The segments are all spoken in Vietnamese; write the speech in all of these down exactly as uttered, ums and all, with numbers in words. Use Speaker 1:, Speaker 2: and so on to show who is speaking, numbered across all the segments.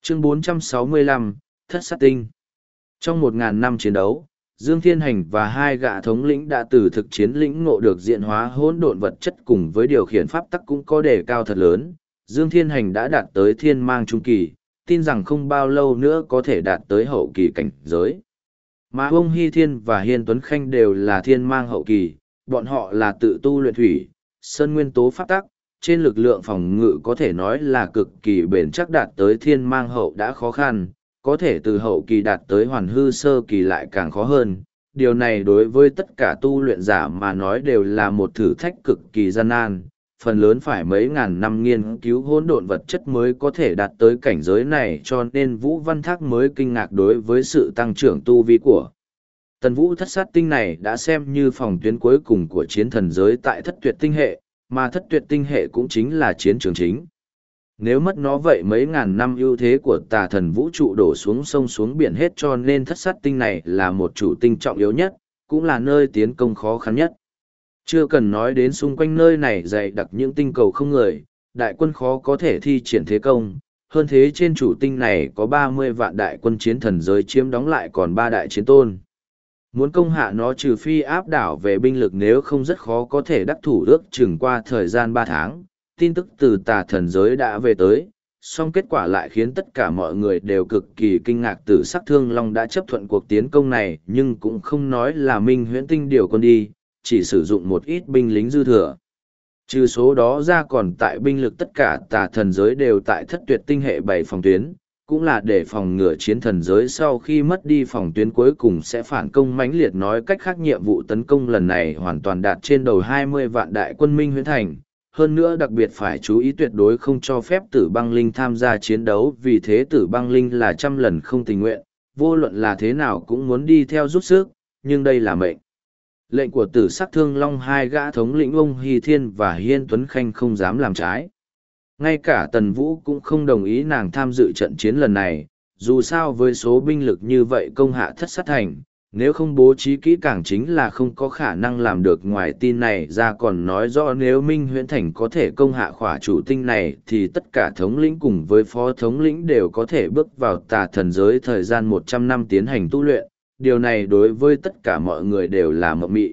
Speaker 1: Chương bốn trăm sáu mươi lăm, Thất sát tinh. Trong một ngàn năm chiến đấu, Dương Thiên Hành và hai gã thống lĩnh đã từ thực chiến lĩnh ngộ được diện hóa hỗn độn vật chất cùng với điều khiển pháp tắc cũng có đề cao thật lớn. Dương Thiên Hành đã đạt tới thiên mang trung kỳ, tin rằng không bao lâu nữa có thể đạt tới hậu kỳ cảnh giới. Mà ông Hy Thiên và Hiên Tuấn Khanh đều là thiên mang hậu kỳ, bọn họ là tự tu luyện thủy, sơn nguyên tố pháp tắc, trên lực lượng phòng ngự có thể nói là cực kỳ bền chắc, đạt tới thiên mang hậu đã khó khăn, có thể từ hậu kỳ đạt tới hoàn hư sơ kỳ lại càng khó hơn. Điều này đối với tất cả tu luyện giả mà nói đều là một thử thách cực kỳ gian nan, phần lớn phải mấy ngàn năm nghiên cứu hỗn độn vật chất mới có thể đạt tới cảnh giới này, cho nên Vũ Văn Thác mới kinh ngạc đối với sự tăng trưởng tu vi của Tần Vũ. Thất sát tinh này đã xem như phòng tuyến cuối cùng của chiến thần giới tại thất tuyệt tinh hệ, mà thất tuyệt tinh hệ cũng chính là chiến trường chính. Nếu mất nó vậy mấy ngàn năm ưu thế của tà thần vũ trụ đổ xuống sông xuống biển hết, cho nên thất sát tinh này là một chủ tinh trọng yếu nhất, cũng là nơi tiến công khó khăn nhất. Chưa cần nói đến xung quanh nơi này dày đặc những tinh cầu không người, đại quân khó có thể thi triển thế công. Hơn thế trên chủ tinh này có ba mươi vạn đại quân chiến thần giới chiếm đóng lại còn ba đại chiến tôn. Muốn công hạ nó trừ phi áp đảo về binh lực, nếu không rất khó có thể đắc thủ ước chừng qua thời gian ba tháng. Tin tức từ tà thần giới đã về tới, song kết quả lại khiến tất cả mọi người đều cực kỳ kinh ngạc. Tử Sắc Thương Long đã chấp thuận cuộc tiến công này, nhưng cũng không nói là Minh Huyễn Tinh điều quân đi, chỉ sử dụng một ít binh lính dư thừa. Trừ số đó ra còn tại binh lực tất cả tà thần giới đều tại thất tuyệt tinh hệ bảy phòng tuyến, cũng là để phòng ngừa chiến thần giới sau khi mất đi phòng tuyến cuối cùng sẽ phản công mãnh liệt. Nói cách khác, nhiệm vụ tấn công lần này hoàn toàn đạt trên đầu hai mươi vạn đại quân Minh Huyễn Thành. Hơn nữa đặc biệt phải chú ý tuyệt đối không cho phép Tử Băng Linh tham gia chiến đấu, vì thế Tử Băng Linh là trăm lần không tình nguyện, vô luận là thế nào cũng muốn đi theo giúp sức, nhưng đây là mệnh lệnh của Tử Sắc Thương Long. Hai gã thống lĩnh ông Hy Thiên và Hiên Tuấn Khanh không dám làm trái. Ngay cả Tần Vũ cũng không đồng ý nàng tham dự trận chiến lần này, dù sao với số binh lực như vậy công hạ thất sát thành, nếu không bố trí kỹ càng chính là không có khả năng làm được. Ngoài tin này ra còn nói rõ nếu Minh Huyễn Thành có thể công hạ khỏa chủ tinh này thì tất cả thống lĩnh cùng với phó thống lĩnh đều có thể bước vào tà thần giới thời gian một trăm năm tiến hành tu luyện. Điều này đối với tất cả mọi người đều là mộng mị.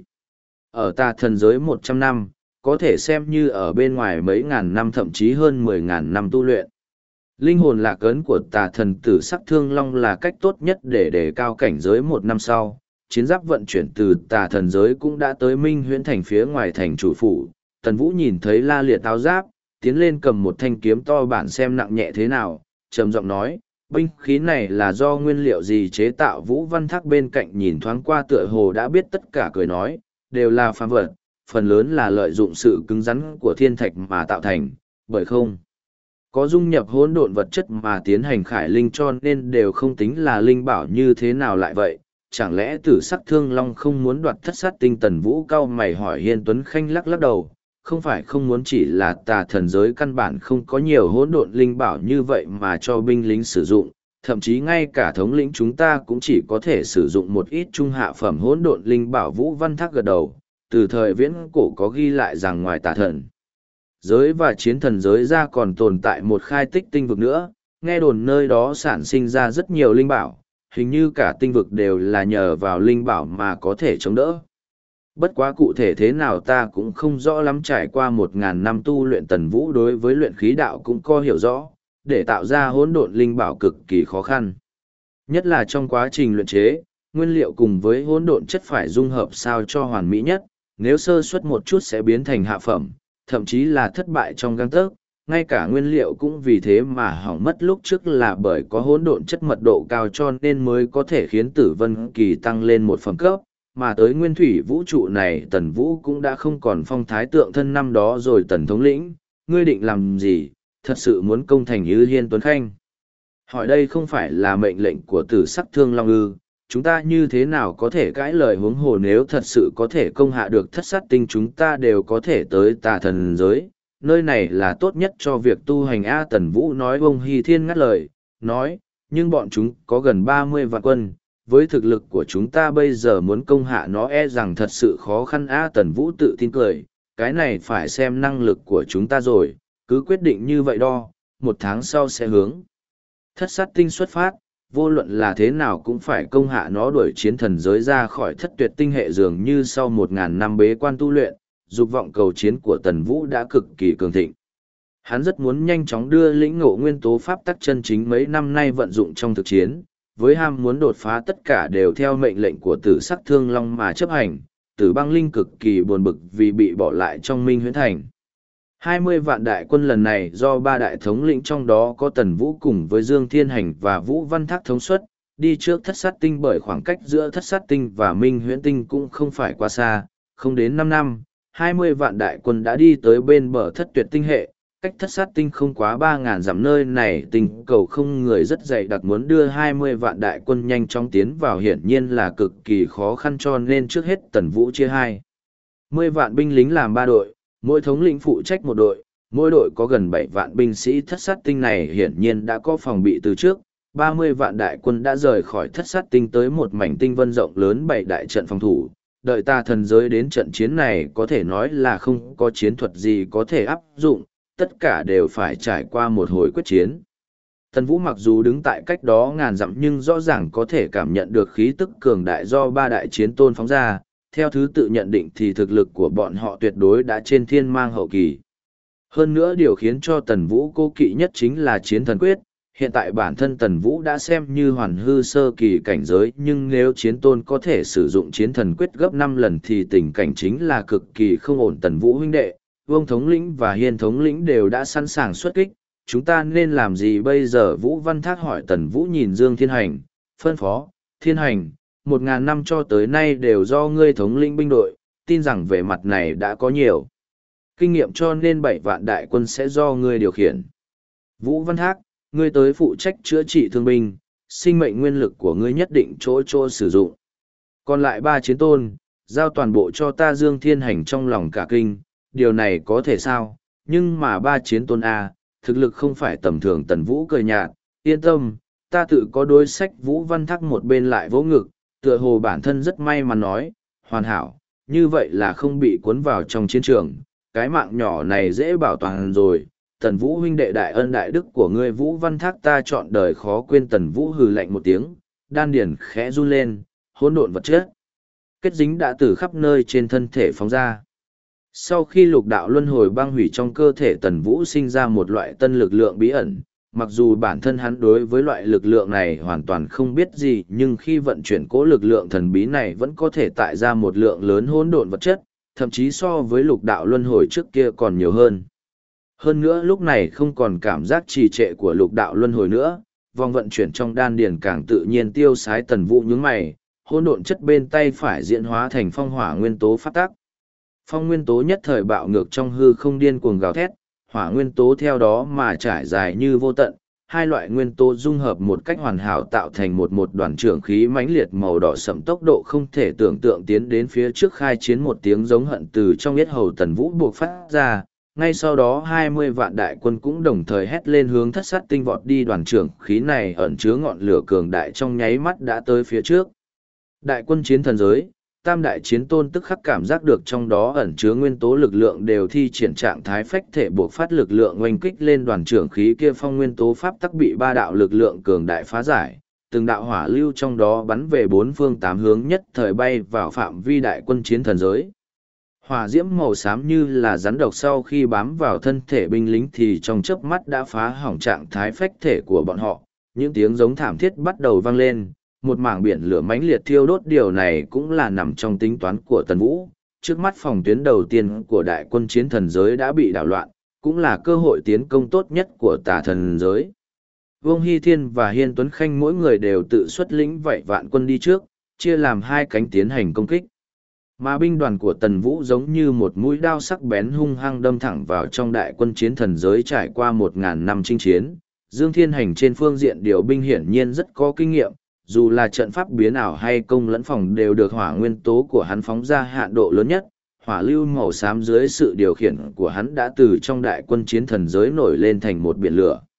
Speaker 1: Ở tà thần giới một trăm năm, có thể xem như ở bên ngoài mấy ngàn năm, thậm chí hơn mười ngàn năm tu luyện. Linh hồn lạc ấn của tà thần Tử Sắc Thương Long là cách tốt nhất để đề cao cảnh giới. Một năm sau, chiến giáp vận chuyển từ tà thần giới cũng đã tới Minh Huyễn Thành phía ngoài thành chủ phủ. Tần Vũ nhìn thấy la liệt áo giáp, tiến lên cầm một thanh kiếm to bản xem nặng nhẹ thế nào, trầm giọng nói, binh khí này là do nguyên liệu gì chế tạo? Vũ Văn Thác bên cạnh nhìn thoáng qua tựa hồ đã biết tất cả, cười nói, đều là phàm vật, phần lớn là lợi dụng sự cứng rắn của thiên thạch mà tạo thành, bởi không có dung nhập hỗn độn vật chất mà tiến hành khải linh, cho nên đều không tính là linh bảo. Như thế nào lại vậy? Chẳng lẽ Tử Sắc Thương Long không muốn đoạt thất sát tinh? Tần Vũ cau mày hỏi. Hiên Tuấn Khanh lắc lắc đầu, không phải không muốn, chỉ là tà thần giới căn bản không có nhiều hỗn độn linh bảo như vậy mà cho binh lính sử dụng, thậm chí ngay cả thống lĩnh chúng ta cũng chỉ có thể sử dụng một ít trung hạ phẩm hỗn độn linh bảo. Vũ Văn Thác gật đầu, từ thời viễn cổ có ghi lại rằng ngoài tà thần giới và chiến thần giới ra còn tồn tại một khai tích tinh vực nữa, nghe đồn nơi đó sản sinh ra rất nhiều linh bảo, hình như cả tinh vực đều là nhờ vào linh bảo mà có thể chống đỡ. Bất quá cụ thể thế nào ta cũng không rõ lắm, trải qua một ngàn năm tu luyện, Tần Vũ đối với luyện khí đạo cũng có hiểu rõ, để tạo ra hỗn độn linh bảo cực kỳ khó khăn. Nhất là trong quá trình luyện chế, nguyên liệu cùng với hỗn độn chất phải dung hợp sao cho hoàn mỹ nhất, nếu sơ suất một chút sẽ biến thành hạ phẩm, thậm chí là thất bại trong gang tấc. Ngay cả nguyên liệu cũng vì thế mà hỏng mất. Lúc trước là bởi có hỗn độn chất mật độ cao cho nên mới có thể khiến Tử Vân Kỳ tăng lên một phẩm cấp, mà tới nguyên thủy vũ trụ này Tần Vũ cũng đã không còn phong thái tượng thân năm đó rồi. Tần thống lĩnh, ngươi định làm gì? Thật sự muốn công thành như Hiên Tuấn Khanh hỏi. Đây không phải là mệnh lệnh của Tử Sắc Thương Long ư? Chúng ta như thế nào có thể cãi lời? Huống hồ nếu thật sự có thể công hạ được thất sát tinh, chúng ta đều có thể tới tà thần giới, nơi này là tốt nhất cho việc tu hành a. Tần Vũ nói. Ông Hy Thiên ngắt lời, nói, nhưng bọn chúng có gần ba mươi vạn quân, với thực lực của chúng ta bây giờ muốn công hạ nó e rằng thật sự khó khăn a. Tần Vũ tự tin cười, cái này phải xem năng lực của chúng ta rồi, cứ quyết định như vậy đo, một tháng sau sẽ hướng Thất sát tinh xuất phát, vô luận là thế nào cũng phải công hạ nó đuổi chiến thần giới ra khỏi thất tuyệt tinh hệ dường như sau một ngàn năm bế quan tu luyện, dục vọng cầu chiến của Tần Vũ đã cực kỳ cường thịnh. Hắn rất muốn nhanh chóng đưa lĩnh ngộ nguyên tố pháp tắc chân chính mấy năm nay vận dụng trong thực chiến, với ham muốn đột phá tất cả đều theo mệnh lệnh của tử sắc thương long mà chấp hành, tử băng linh cực kỳ buồn bực vì bị bỏ lại trong Minh Huyễn Thành. Hai mươi vạn đại quân lần này do ba đại thống lĩnh trong đó có Tần Vũ cùng với Dương Thiên Hành và Vũ Văn Thác thống suất, đi trước thất sát tinh bởi khoảng cách giữa thất sát tinh và Minh Huyễn Tinh cũng không phải quá xa, không đến năm năm, hai mươi vạn đại quân đã đi tới bên bờ thất tuyệt tinh hệ, cách thất sát tinh không quá ba ngàn dặm. Nơi này tinh cầu không người rất dày đặc, muốn đưa hai mươi vạn đại quân nhanh chóng tiến vào hiển nhiên là cực kỳ khó khăn, cho nên trước hết Tần Vũ chia hai mươi vạn binh lính làm ba đội, mỗi thống lĩnh phụ trách một đội, mỗi đội có gần bảy vạn binh sĩ. Thất sát tinh này hiển nhiên đã có phòng bị từ trước, ba mươi vạn đại quân đã rời khỏi thất sát tinh tới một mảnh tinh vân rộng lớn bảy đại trận phòng thủ. Đợi ta thần giới đến trận chiến này có thể nói là không có chiến thuật gì có thể áp dụng, tất cả đều phải trải qua một hồi quyết chiến. Tần Vũ mặc dù đứng tại cách đó ngàn dặm nhưng rõ ràng có thể cảm nhận được khí tức cường đại do ba đại chiến tôn phóng ra, theo thứ tự nhận định thì thực lực của bọn họ tuyệt đối đã trên thiên mang hậu kỳ. Hơn nữa điều khiến cho Tần Vũ cố kỵ nhất chính là chiến thần quyết. Hiện tại bản thân Tần Vũ đã xem như hoàn hư sơ kỳ cảnh giới, nhưng nếu chiến tôn có thể sử dụng chiến thần quyết gấp năm lần thì tình cảnh chính là cực kỳ không ổn. Tần Vũ huynh đệ, Vương thống lĩnh và Hiên thống lĩnh đều đã sẵn sàng xuất kích, chúng ta nên làm gì bây giờ? Vũ Văn Thác hỏi. Tần Vũ nhìn Dương Thiên Hành, phân phó, Thiên Hành, một ngàn năm cho tới nay đều do ngươi thống lĩnh binh đội, tin rằng về mặt này đã có nhiều kinh nghiệm cho nên bảy vạn đại quân sẽ do ngươi điều khiển. Vũ Văn Thác, ngươi tới phụ trách chữa trị thương binh, sinh mệnh nguyên lực của ngươi nhất định chỗ chỗ sử dụng. Còn lại ba chiến tôn, giao toàn bộ cho ta. Dương Thiên Hành trong lòng cả kinh, điều này có thể sao? Nhưng mà ba chiến tôn A, thực lực không phải tầm thường. Tần Vũ cười nhạt, yên tâm, ta tự có đối sách. Vũ Văn Thác một bên lại vỗ ngực, tựa hồ bản thân rất may mắn nói, hoàn hảo, như vậy là không bị cuốn vào trong chiến trường, cái mạng nhỏ này dễ bảo toàn rồi. Tần Vũ huynh đệ, đại ân đại đức của ngươi Vũ Văn Thác ta trọn đời khó quên. Tần Vũ hừ lạnh một tiếng, đan điển khẽ run lên, hỗn độn vật chất kết dính đã từ khắp nơi trên thân thể phóng ra. Sau khi lục đạo luân hồi băng hủy trong cơ thể Tần Vũ sinh ra một loại tân lực lượng bí ẩn, mặc dù bản thân hắn đối với loại lực lượng này hoàn toàn không biết gì, nhưng khi vận chuyển cố lực lượng thần bí này vẫn có thể tạo ra một lượng lớn hỗn độn vật chất, thậm chí so với lục đạo luân hồi trước kia còn nhiều hơn. Hơn nữa lúc này không còn cảm giác trì trệ của lục đạo luân hồi nữa, vòng vận chuyển trong đan điền càng tự nhiên tiêu sái. Tần Vũ nhướng mày, hỗn độn chất bên tay phải diễn hóa thành phong hỏa nguyên tố phát tác. Phong nguyên tố nhất thời bạo ngược trong hư không điên cuồng gào thét, hỏa nguyên tố theo đó mà trải dài như vô tận, hai loại nguyên tố dung hợp một cách hoàn hảo tạo thành một một đoàn trưởng khí mãnh liệt màu đỏ sẫm, tốc độ không thể tưởng tượng tiến đến phía trước khai chiến. Một tiếng giống hận từ trong yết hầu Tần Vũ buộc phát ra, ngay sau đó hai mươi vạn đại quân cũng đồng thời hét lên hướng thất sát tinh vọt đi. Đoàn trưởng khí này ẩn chứa ngọn lửa cường đại trong nháy mắt đã tới phía trước. Đại quân chiến thần giới, tam đại chiến tôn tức khắc cảm giác được trong đó ẩn chứa nguyên tố lực lượng đều thi triển trạng thái phách thể buộc phát lực lượng oanh kích lên đoàn trưởng khí kia. Phong nguyên tố pháp tắc bị ba đạo lực lượng cường đại phá giải, từng đạo hỏa lưu trong đó bắn về bốn phương tám hướng nhất thời bay vào phạm vi đại quân chiến thần giới. Hỏa diễm màu xám như là rắn độc sau khi bám vào thân thể binh lính thì trong chớp mắt đã phá hỏng trạng thái phách thể của bọn họ. Những tiếng giống thảm thiết bắt đầu vang lên, một mảng biển lửa mãnh liệt thiêu đốt. Điều này cũng là nằm trong tính toán của Tần Vũ. Trước mắt phòng tuyến đầu tiên của đại quân chiến thần giới đã bị đảo loạn, cũng là cơ hội tiến công tốt nhất của tà thần giới. Vương Hy Thiên và Hiên Tuấn Khanh mỗi người đều tự xuất lĩnh vảy vạn quân đi trước, chia làm hai cánh tiến hành công kích. Mà binh đoàn của Tần Vũ giống như một mũi đao sắc bén hung hăng đâm thẳng vào trong đại quân chiến thần giới. Trải qua một ngàn năm chinh chiến, Dương Thiên Hành trên phương diện điều binh hiển nhiên rất có kinh nghiệm, dù là trận pháp biến ảo hay công lẫn phòng đều được hỏa nguyên tố của hắn phóng ra hạn độ lớn nhất. Hỏa lưu màu xám dưới sự điều khiển của hắn đã từ trong đại quân chiến thần giới nổi lên thành một biển lửa.